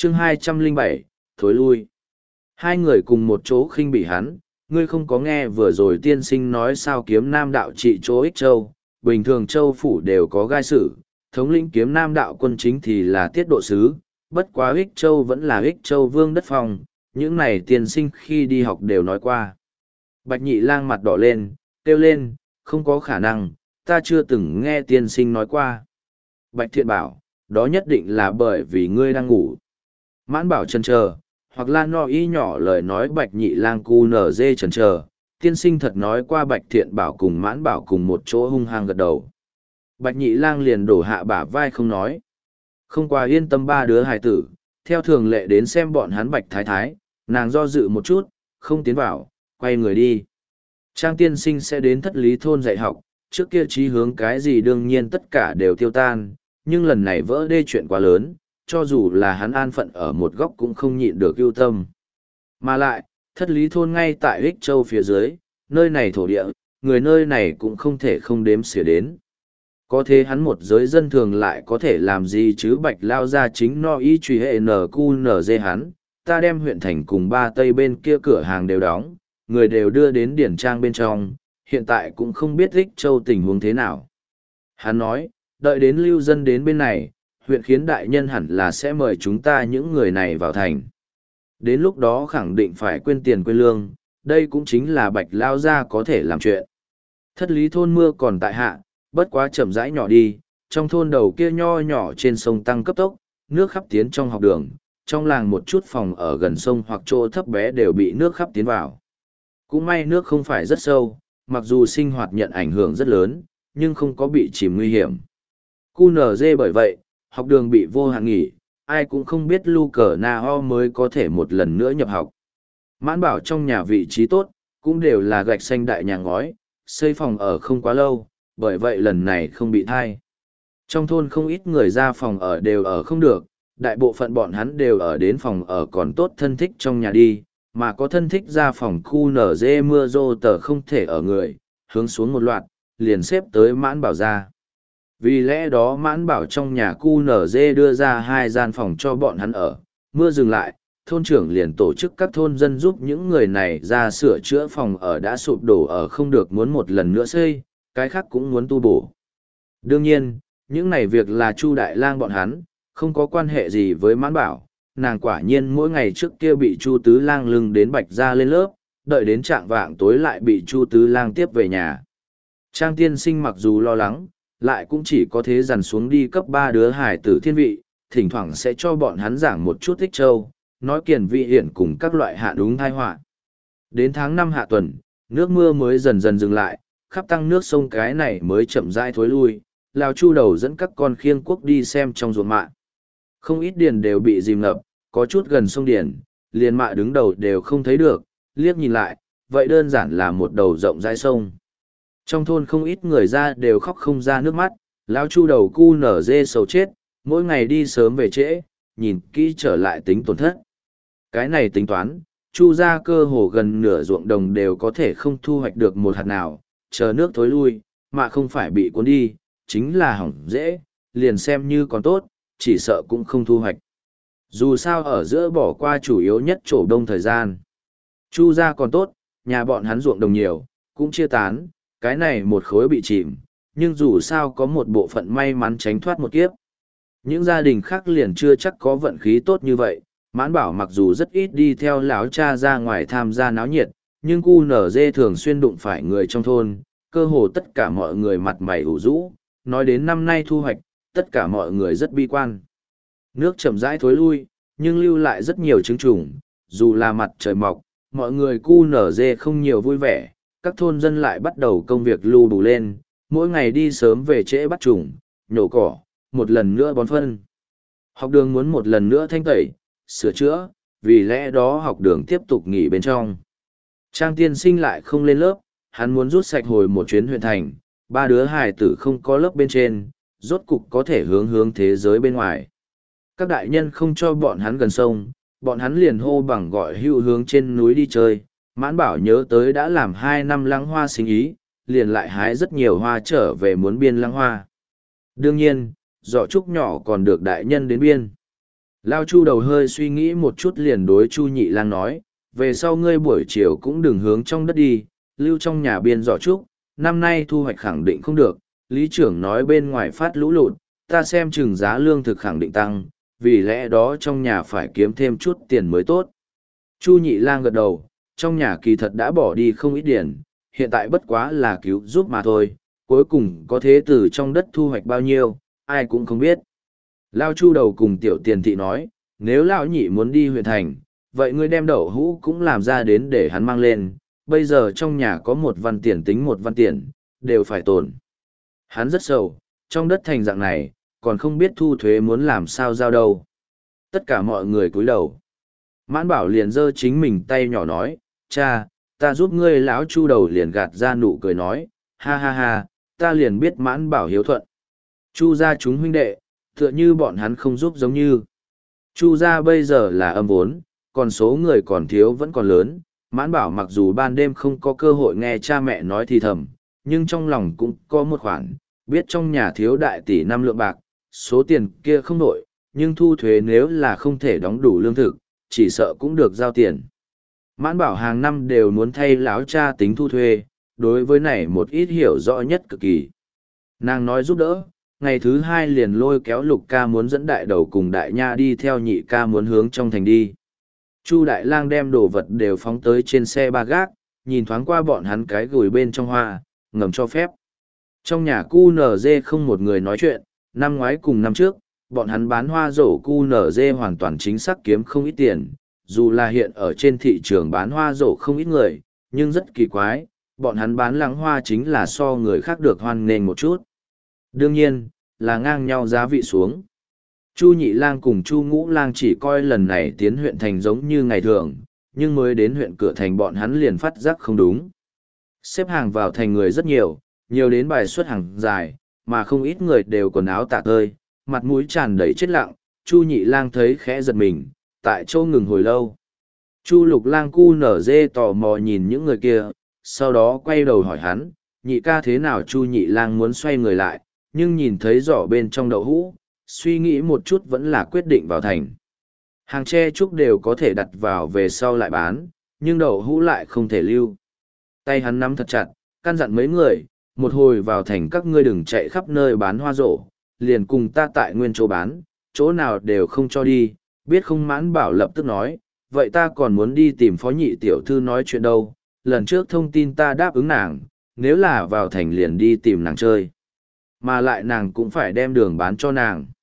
chương 207, thối lui. Hai người cùng một chỗ khinh bỉ hắn, ngươi không có nghe vừa rồi tiên sinh nói sao kiếm nam đạo trị chỗ Ích Châu, bình thường châu phủ đều có gai sử, thống lĩnh kiếm nam đạo quân chính thì là tiết độ sứ, bất quá Ích Châu vẫn là Ích Châu vương đất phòng, những này tiên sinh khi đi học đều nói qua. Bạch Nhị Lang mặt đỏ lên, kêu lên, không có khả năng, ta chưa từng nghe tiên sinh nói qua. Bạch Thiện bảo, đó nhất định là bởi vì ngươi đang ngủ. Mãn Bảo chần chờ, hoặc là no ý nhỏ lời nói Bạch Nhị Lang cu nở dê chần chờ, tiên sinh thật nói qua Bạch Thiện bảo cùng Mãn Bảo cùng một chỗ hung hăng gật đầu. Bạch Nhị Lang liền đổ hạ bả vai không nói. Không qua yên tâm ba đứa hài tử, theo thường lệ đến xem bọn hắn Bạch Thái Thái, nàng do dự một chút, không tiến vào, quay người đi. Trang tiên sinh sẽ đến Thất Lý thôn dạy học, trước kia chí hướng cái gì đương nhiên tất cả đều tiêu tan, nhưng lần này vỡ đê chuyện quá lớn, cho dù là hắn an phận ở một góc cũng không nhịn được ưu tâm. Mà lại, Thất Lý thôn ngay tại Ích Châu phía dưới, nơi này thổ địa, người nơi này cũng không thể không đếm xỉa đến. Có thế hắn một giới dân thường lại có thể làm gì chứ Bạch lao ra chính no y truy hệ NQNZ hắn, ta đem huyện thành cùng ba tây bên kia cửa hàng đều đóng, người đều đưa đến điển trang bên trong, hiện tại cũng không biết Ích Châu tình huống thế nào. Hắn nói, đợi đến lưu dân đến bên này, huyện khiến đại nhân hẳn là sẽ mời chúng ta những người này vào thành. Đến lúc đó khẳng định phải quên tiền quên lương, đây cũng chính là Bạch lao gia có thể làm chuyện. Thất Lý thôn mưa còn tại hạ, bất quá chậm rãi nhỏ đi, trong thôn đầu kia nho nhỏ trên sông tăng cấp tốc, nước khắp tiến trong học đường, trong làng một chút phòng ở gần sông hoặc chỗ thấp bé đều bị nước khắp tiến vào. Cũng may nước không phải rất sâu, mặc dù sinh hoạt nhận ảnh hưởng rất lớn, nhưng không có bị chìm nguy hiểm. QNZ bởi vậy, học đường bị vô hạn nghỉ, ai cũng không biết Lu Cờ Na Ho mới có thể một lần nữa nhập học. Mãn Bảo trong nhà vị trí tốt, cũng đều là gạch xanh đại nhà ngói, xây phòng ở không quá lâu, bởi vậy lần này không bị thai. Trong thôn không ít người ra phòng ở đều ở không được, đại bộ phận bọn hắn đều ở đến phòng ở còn tốt thân thích trong nhà đi, mà có thân thích ra phòng khu nở dê mưa rô tờ không thể ở người, hướng xuống một loạt, liền xếp tới Mãn Bảo ra. Vì lẽ đó Mãn Bảo trong nhà khu nở dê đưa ra 2 gian phòng cho bọn hắn ở, mưa dừng lại, thôn trưởng liền tổ chức các thôn dân giúp những người này ra sửa chữa phòng ở đã sụp đổ ở không được muốn một lần nữa xây, cái khác cũng muốn tu bổ. Đương nhiên, những này việc là Chu Đại Lang bọn hắn, không có quan hệ gì với Mãn Bảo, nàng quả nhiên mỗi ngày trước kia bị Chu Tứ Lang lưng đến Bạch gia lên lớp, đợi đến trạng vạng tối lại bị Chu Tứ Lang tiếp về nhà. Trang tiên sinh mặc dù lo lắng, lại cũng chỉ có thế dằn xuống đi cấp 3 đứa hải tử thiên vị, thỉnh thoảng sẽ cho bọn hắn giảng một chút Ích Châu, nói kiền vị hiển cùng các loại hạ đúng thai họa. Đến tháng 5 hạ tuần, nước mưa mới dần dần dừng lại, khắp tăng nước sông cái này mới chậm rãi thối lui, Lào Chu đầu dẫn các con khiêng quốc đi xem trong ruộng mạ. Không ít điền đều bị dìm ngập, có chút gần sông điền, liền mạ đứng đầu đều không thấy được, liếc nhìn lại, vậy đơn giản là một đầu rộng rãi sông. Trong thôn không ít người ra đều khóc không ra nước mắt, Lão Chu đầu cu nở dê sầu chết, mỗi ngày đi sớm về trễ, nhìn kỹ trở lại tính tổn thất. Cái này tính toán, Chu ra cơ hồ gần nửa ruộng đồng đều có thể không thu hoạch được một hạt nào, chờ nước thối lui, mà không phải bị cuốn đi, chính là hỏng dễ, liền xem như còn tốt, chỉ sợ cũng không thu hoạch. Dù sao ở giữa bỏ qua chủ yếu nhất chỗ đông thời gian. Chu ra còn tốt, nhà bọn hắn ruộng đồng nhiều, cũng chia tán, cái này một khối bị chìm, nhưng dù sao có một bộ phận may mắn tránh thoát một kiếp. Những gia đình khác liền chưa chắc có vận khí tốt như vậy, Mãn Bảo mặc dù rất ít đi theo lão cha ra ngoài tham gia náo nhiệt, nhưng QNZ thường xuyên đụng phải người trong thôn, cơ hồ tất cả mọi người mặt mày ủ rũ, nói đến năm nay thu hoạch, tất cả mọi người rất bi quan. Nước chậm rãi thối lui, nhưng lưu lại rất nhiều trứng trùng, dù là mặt trời mọc, mọi người QNZ không nhiều vui vẻ, các thôn dân lại bắt đầu công việc lưu đủ lên, mỗi ngày đi sớm về trễ bắt trùng, nhổ cỏ, một lần nữa bón phân. Học đường muốn một lần nữa thanh tẩy, sửa chữa, vì lẽ đó học đường tiếp tục nghỉ bên trong. Trang tiên sinh lại không lên lớp, hắn muốn rút sạch hồi một chuyến huyện thành, 3 đứa hài tử không có lớp bên trên, rốt cục có thể hướng thế giới bên ngoài. Các đại nhân không cho bọn hắn gần sông, bọn hắn liền hô bằng gọi hưu hướng trên núi đi chơi. Mãn Bảo nhớ tới đã làm 2 năm lăng hoa sinh ý, liền lại hái rất nhiều hoa trở về muốn biên lăng hoa. Đương nhiên, giỏ trúc nhỏ còn được đại nhân đến biên. Lao Chu đầu hơi suy nghĩ một chút liền đối Chu Nhị Lang nói, về sau ngươi buổi chiều cũng đừng hướng trong đất đi, lưu trong nhà biên giỏ trúc, năm nay thu hoạch khẳng định không được, lý trưởng nói bên ngoài phát lũ lụt, ta xem chừng giá lương thực khẳng định tăng, vì lẽ đó trong nhà phải kiếm thêm chút tiền mới tốt. Chu Nhị Lang gật đầu, trong nhà kỳ thật đã bỏ đi không ít tiền, hiện tại bất quá là cứu giúp mà thôi, cuối cùng có thế từ trong đất thu hoạch bao nhiêu, ai cũng không biết. Lao Chu đầu cùng Tiểu Tiền Thị nói, nếu Lão Nhị muốn đi huyện thành, vậy ngươi đem đậu hũ cũng làm ra đến để hắn mang lên, bây giờ trong nhà có 1 văn tiền tính 1 văn tiền, đều phải tồn. Hắn rất sầu, trong đất thành dạng này, còn không biết thu thuế muốn làm sao giao đâu. Tất cả mọi người cúi đầu. Mãn Bảo liền giơ chính mình tay nhỏ nói, cha, ta giúp ngươi. Lão Chu đầu liền gạt ra nụ cười nói, ha ha ha, ta liền biết Mãn Bảo hiếu thuận. Chu gia chúng huynh đệ, tựa như bọn hắn không giúp giống như. Chu gia bây giờ là âm vốn, còn số người còn thiếu vẫn còn lớn. Mãn Bảo mặc dù ban đêm không có cơ hội nghe cha mẹ nói thì thầm, nhưng trong lòng cũng có một khoản, biết trong nhà thiếu đại tỷ 5 lượng bạc, số tiền kia không nổi, nhưng thu thuế nếu là không thể đóng đủ lương thực, chỉ sợ cũng được giao tiền. Mãn Bảo hàng năm đều muốn thay lão cha tính thu thuê, đối với này một ít hiểu rõ nhất cực kỳ. Nàng nói giúp đỡ, ngày thứ 2 liền lôi kéo Lục ca muốn dẫn đại đầu cùng đại nha đi theo nhị ca muốn hướng trong thành đi. Chu Đại Lang đem đồ vật đều phóng tới trên xe ba gác, nhìn thoáng qua bọn hắn cái gửi bên trong hoa, ngầm cho phép. Trong nhà QNZ không một người nói chuyện, năm ngoái cùng năm trước, bọn hắn bán hoa rổ QNZ hoàn toàn chính xác kiếm không ít tiền, dù là hiện ở trên thị trường bán hoa rổ không ít người, nhưng rất kỳ quái, bọn hắn bán lắng hoa chính là so người khác được hoan nghênh một chút. Đương nhiên, là ngang nhau giá vị xuống. Chu Nhị Lang cùng Chu Ngũ Lang chỉ coi lần này tiến huyện thành giống như ngày thường, nhưng mới đến huyện cửa thành bọn hắn liền phát giác không đúng. Xếp hàng vào thành người rất nhiều, nhiều đến bài xuất hàng dài, mà không ít người đều quần áo tả tơi, mặt mũi tràn đầy chết lặng. Chu Nhị Lang thấy khẽ giật mình, tại chỗ ngừng hồi lâu. Chu Lục Lang cu nở dê tò mò nhìn những người kia, sau đó quay đầu hỏi hắn, nhị ca thế nào? Chu Nhị Lang muốn xoay người lại, nhưng nhìn thấy giỏ bên trong đậu hũ, suy nghĩ một chút vẫn là quyết định vào thành. Hàng tre trúc đều có thể đặt vào về sau lại bán, nhưng đậu hũ lại không thể lưu. Tay hắn nắm thật chặt, căn dặn mấy người, một hồi vào thành các ngươi đừng chạy khắp nơi bán hoa rổ, liền cùng ta tại nguyên chỗ bán, chỗ nào đều không cho đi, biết không? Mãn Bảo lập tức nói, vậy ta còn muốn đi tìm phó nhị tiểu thư nói chuyện đâu, lần trước thông tin ta đáp ứng nàng, nếu là vào thành liền đi tìm nàng chơi. Mà lại nàng cũng phải đem đường bán cho nàng.